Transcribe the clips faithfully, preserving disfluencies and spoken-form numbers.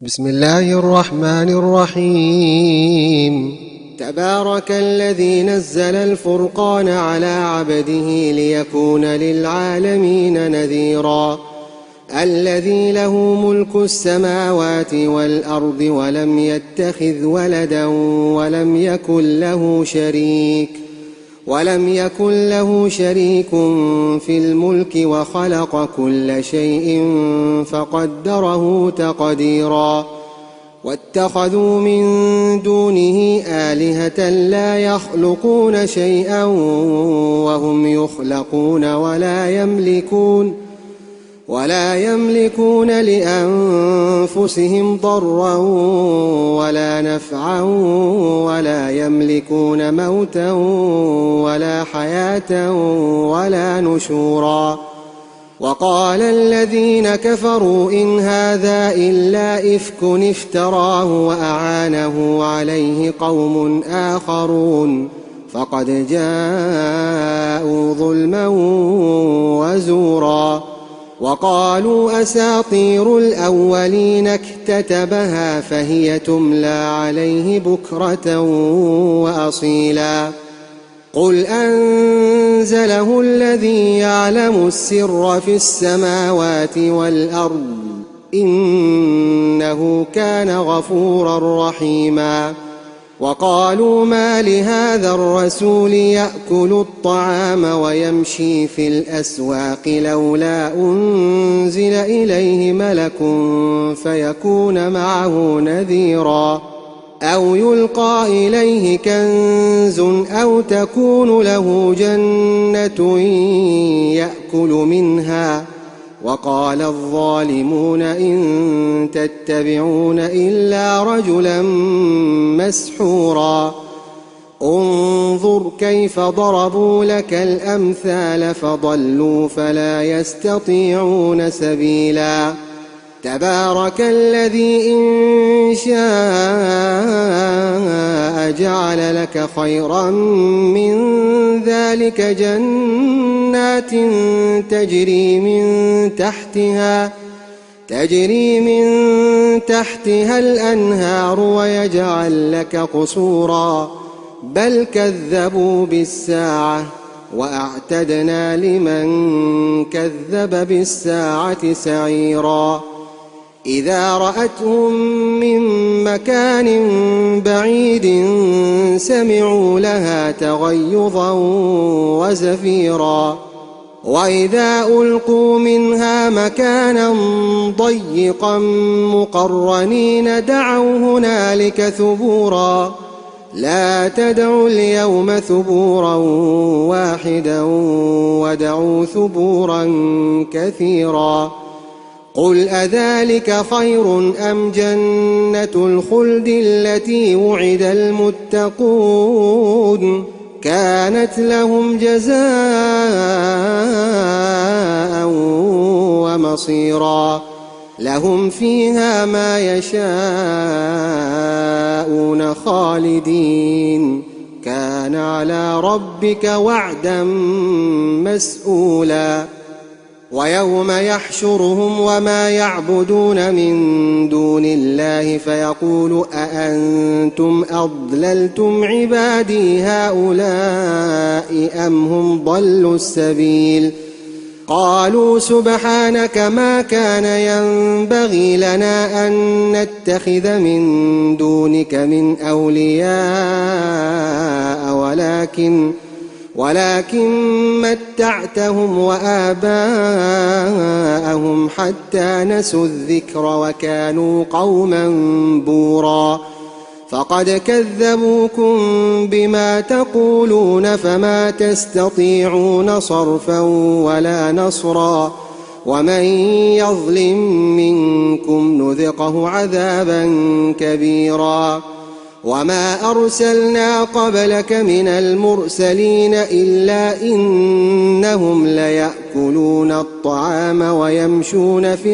بسم الله الرحمن الرحيم. تبارك الذي نزل الفرقان على عبده ليكون للعالمين نذيرا. الذي له ملك السماوات والأرض ولم يتخذ ولدا ولم يكن له شريك ولم يكن له شريك في الملك وخلق كل شيء فقدره تقديرا. واتخذوا من دونه آلهة لا يخلقون شيئا وهم يخلقون ولا يملكون ولا يملكون لأنفسهم ضرا ولا نفعا ولا يملكون موتا ولا حياة ولا نشورا. وقال الذين كفروا إن هذا إلا إفك افتراه وأعانه عليه قوم آخرون فقد جاءوا ظلما وزورا. وقالوا أساطير الأولين اكتتبها فهي تملى عليه بكرة وأصيلا. قل أنزله الذي يعلم السر في السماوات والأرض إنه كان غفورا رحيما. وقالوا ما لهذا الرسول يأكل الطعام ويمشي في الأسواق لولا أنزل إليه ملك فيكون معه نذيرا أو يلقى إليه كنز أو تكون له جنة يأكل منها. وقال الظالمون إن تتبعون إلا رجلا مسحورا. انظر كيف ضربوا لك الأمثال فضلوا فلا يستطيعون سبيلا. تبارك الذي إن شاء جعل لك خيرا من ذلك جنات تجري من تحتها تجري من تحتها الأنهار ويجعل لك قصورا بل كذبوا بالساعة وأعتدنا لمن كذب بالساعة سعيرا. إذا رأتهم من مكان بعيد سمعوا لها تغيظا وزفيرا. وإذا ألقوا منها مكانا ضيقا مقرنين دعوا هنالك ثبورا. لا تدعوا اليوم ثبورا واحدا ودعوا ثبورا كثيرا. قل أذلك خير أم جنة الخلد التي وعد المتقون كانت لهم جزاء ومصيرا. لهم فيها ما يشاءون خالدين كان على ربك وعدا مسئولا. ويوم يحشرهم وما يعبدون من دون الله فيقول أأنتم أضللتم عبادي هؤلاء أم هم ضلوا السبيل. قالوا سبحانك ما كان ينبغي لنا أن نتخذ من دونك من أولياء ولكن ولكن متعتهم وآباءهم حتى نسوا الذكر وكانوا قوما بورا. فقد كذبوكم بما تقولون فما تستطيعون صرفا ولا نصرا. ومن يظلم منكم نذقه عذابا كبيرا. وما أرسلنا قبلك من المرسلين إلا إنهم ليأكلون الطعام ويمشون في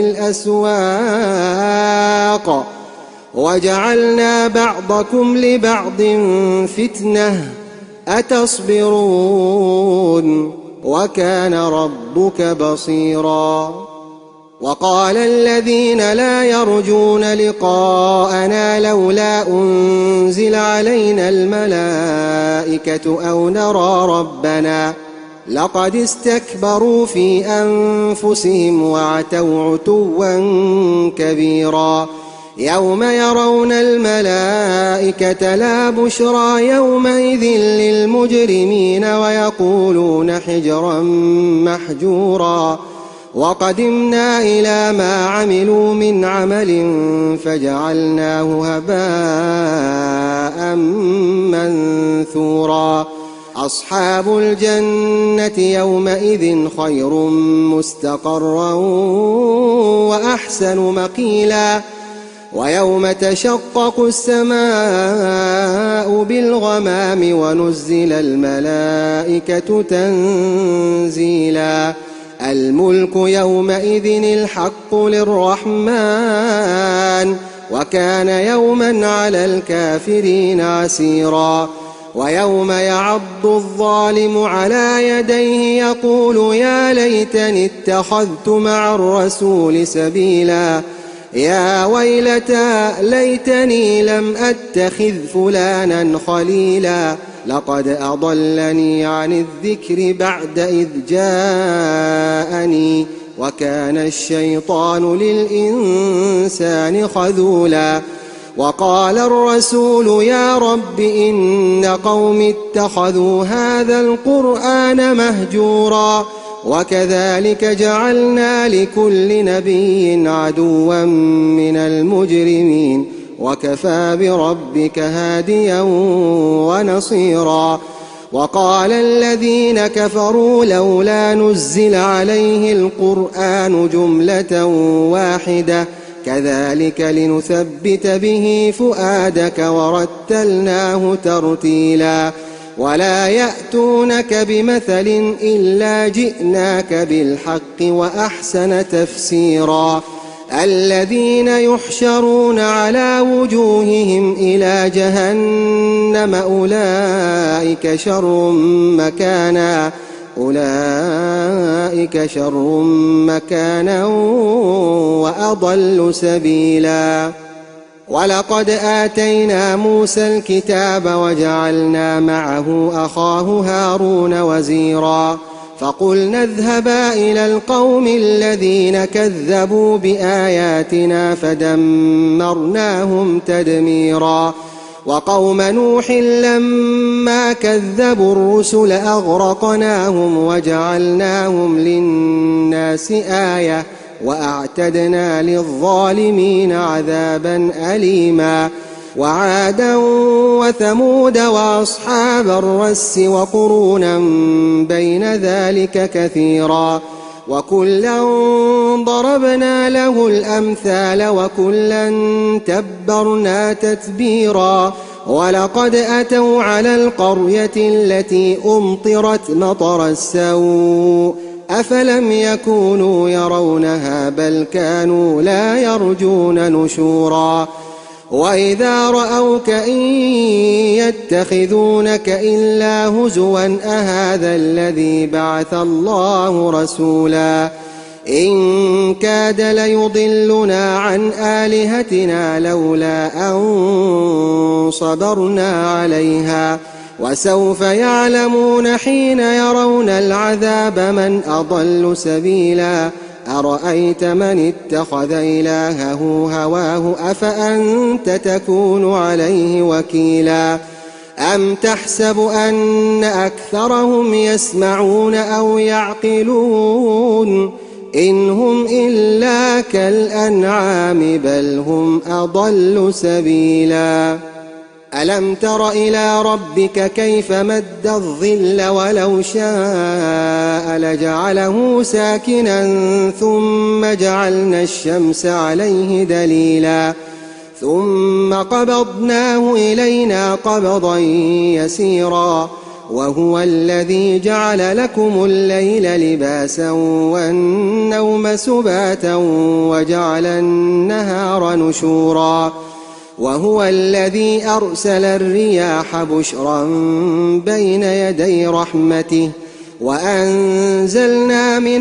الأسواق وجعلنا بعضكم لبعض فتنة أتصبرون وكان ربك بصيرا. وقال الذين لا يرجون لقاءنا لولا أنزل علينا الملائكة أو نرى ربنا لقد استكبروا في أنفسهم وعتوا عتوا كبيرا يوم يرون الملائكة لا بشرى يومئذ للمجرمين ويقولون حجرا محجورا وقدمنا إلى ما عملوا من عمل فجعلناه هباء منثورا أصحاب الجنة يومئذ خير مستقرا وأحسن مقيلا ويوم تشقق السماء بالغمام ونزل الملائكة تنزيلا الملك يومئذ الحق للرحمن وكان يوما على الكافرين عسيرا ويوم يعض الظالم على يديه يقول يا ليتني اتخذت مع الرسول سبيلا يا ويلتى ليتني لم أتخذ فلانا خليلا لقد أضلني عن الذكر بعد إذ جاءني وكان الشيطان للإنسان خذولا وقال الرسول يا رب إن قوم اتخذوا هذا القرآن مهجورا وكذلك جعلنا لكل نبي عدوا من المجرمين وكفى بربك هاديا ونصيرا وقال الذين كفروا لولا نزل عليه القرآن جملة واحدة كذلك لنثبت به فؤادك ورتلناه ترتيلا ولا يأتونك بمثل إلا جئناك بالحق وأحسن تفسيرا الذين يحشرون على وجوههم إلى جهنم أولئك شر مكانا أولئك شر مكانا وأضل سبيلا ولقد آتينا موسى الكتاب وجعلنا معه أخاه هارون وزيرا فقلنا اذهبا إلى القوم الذين كذبوا بآياتنا فدمرناهم تدميرا وقوم نوح لما كذبوا الرسل أغرقناهم وجعلناهم للناس آية وأعتدنا للظالمين عذابا أليما وعادا وثمود وأصحاب الرس وقرونا بين ذلك كثيرا وكلا ضربنا له الأمثال وكلا تبرنا تتبيرا ولقد أتوا على القرية التي أمطرت مطر السوء أفلم يكونوا يرونها بل كانوا لا يرجون نشورا وإذا رأوك إن يتخذونك إلا هزوا أهذا الذي بعث الله رسولا إن كاد ليضلنا عن آلهتنا لولا أن صبرنا عليها وسوف يعلمون حين يرون العذاب من أضل سبيلا أرأيت من اتخذ إلهه هواه أفأنت تكون عليه وكيلا أم تحسب أن أكثرهم يسمعون أو يعقلون إن هم إلا كالأنعام بل هم أضل سبيلا ألم تر إلى ربك كيف مد الظل ولو شاء لجعله ساكنا ثم جعلنا الشمس عليه دليلا ثم قبضناه إلينا قبضا يسيرا وهو الذي جعل لكم الليل لباسا والنوم سباتا وجعل النهار نشورا وهو الذي أرسل الرياح بشرا بين يدي رحمته وأنزلنا من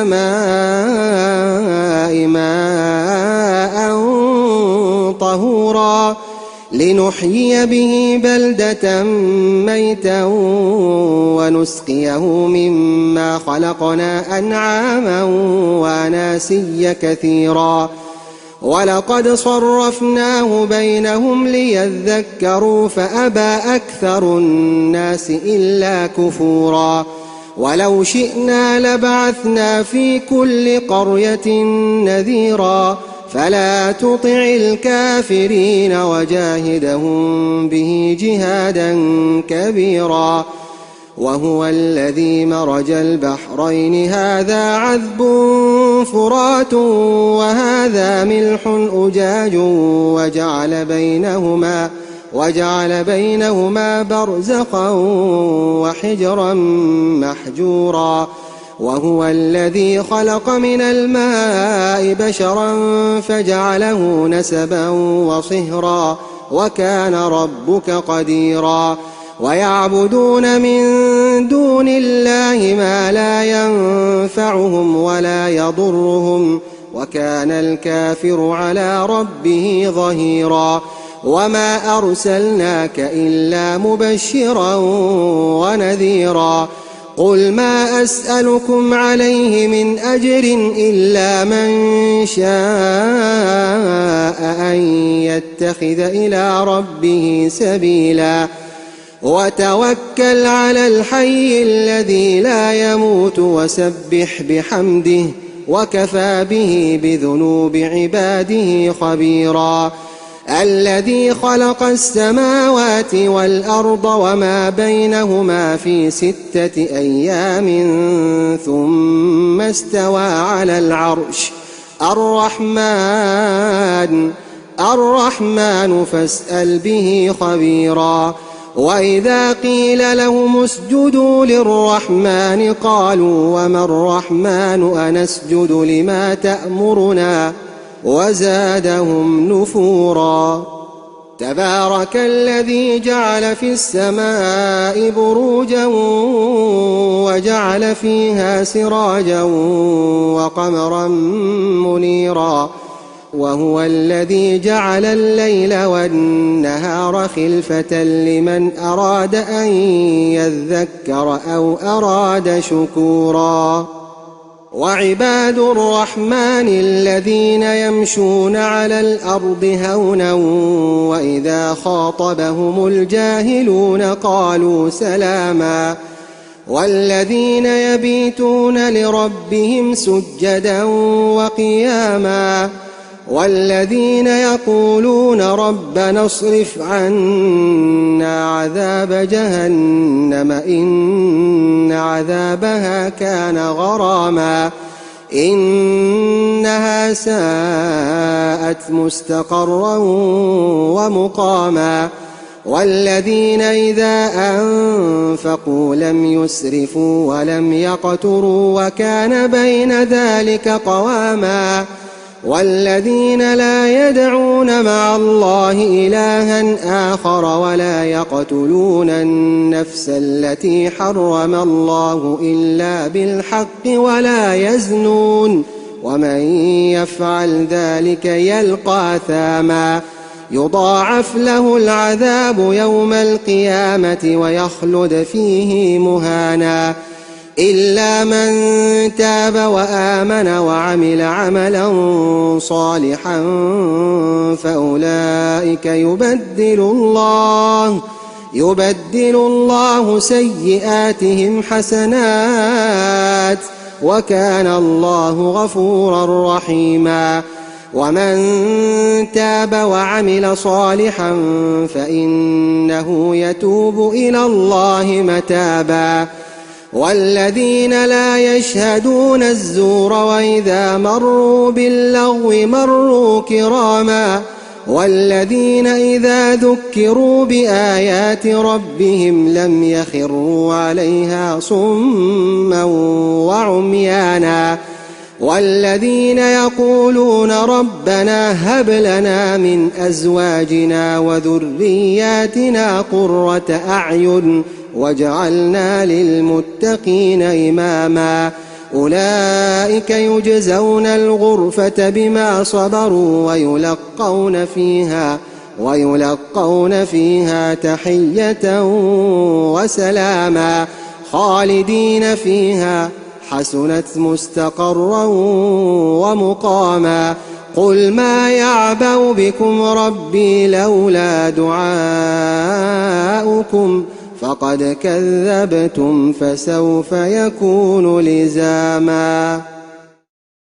السماء ماء طهورا لنحيي به بلدة ميتا ونسقيه مما خلقنا أنعاما وأناسيا كثيرا ولقد صرفناه بينهم ليذكروا فأبى أكثر الناس إلا كفورا ولو شئنا لبعثنا في كل قرية نذيرا فلا تطع الكافرين وجاهدهم به جهادا كبيرا وهو الذي مرج البحرين هذا عذب فرات وهذا ملح أجاج وجعل بينهما وجعل بينهما برزخا وحجرا محجورا وهو الذي خلق من الماء بشرا فجعله نسبا وصهرا وكان ربك قديرا ويعبدون من دون الله ما لا ينفعهم ولا يضرهم وكان الكافر على ربه ظهيرا وما أرسلناك إلا مبشرا ونذيرا قل ما أسألكم عليه من أجر إلا من شاء أن يتخذ إلى ربه سبيلا وتوكل على الحي الذي لا يموت وسبح بحمده وكفى به بذنوب عباده خبيرا الذي خلق السماوات والأرض وما بينهما في ستة أيام ثم استوى على العرش الرحمن الرحمن فاسأل به خبيرا وإذا قيل لهم اسجدوا للرحمن قالوا وما الرحمن أنسجد لما تأمرنا وزادهم نفورا تبارك الذي جعل في السماء بروجا وجعل فيها سراجا وقمرا منيرا وهو الذي جعل الليل والنهار خلفة لمن أراد أن يذكر أو أراد شكورا وعباد الرحمن الذين يمشون على الأرض هونا وإذا خاطبهم الجاهلون قالوا سلاما والذين يبيتون لربهم سجدا وقياما والذين يقولون ربنا اصرف عنا عذاب جهنم إن عذابها كان غراما إنها ساءت مستقرا ومقاما والذين إذا أنفقوا لم يسرفوا ولم يقتروا وكان بين ذلك قواما والذين لا يدعون مع الله إلها آخر ولا يقتلون النفس التي حرم الله إلا بالحق ولا يزنون ومن يفعل ذلك يلقى أثاما يضاعف له العذاب يوم القيامة ويخلد فيه مهانا إلا من تاب وآمن وعمل عملا صالحا فأولئك يبدل الله يبدل الله سيئاتهم حسنات وكان الله غفورا رحيما ومن تاب وعمل صالحا فإنه يتوب إلى الله متابا والذين لا يشهدون الزور وإذا مروا باللغو مروا كراما والذين إذا ذكروا بآيات ربهم لم يخروا عليها صما وعميانا والذين يقولون ربنا هب لنا من أزواجنا وذرياتنا قرة أعين وجعلنا للمتقين إماما أولئك يجزون الغرفة بما صبروا ويلقون فيها ويلقون فيها تحية وسلاما خالدين فيها حسنت مستقرا ومقاما قل ما يعبأ بكم ربي لولا دعاؤكم فقد كذبتم فسوف يكون لزاما.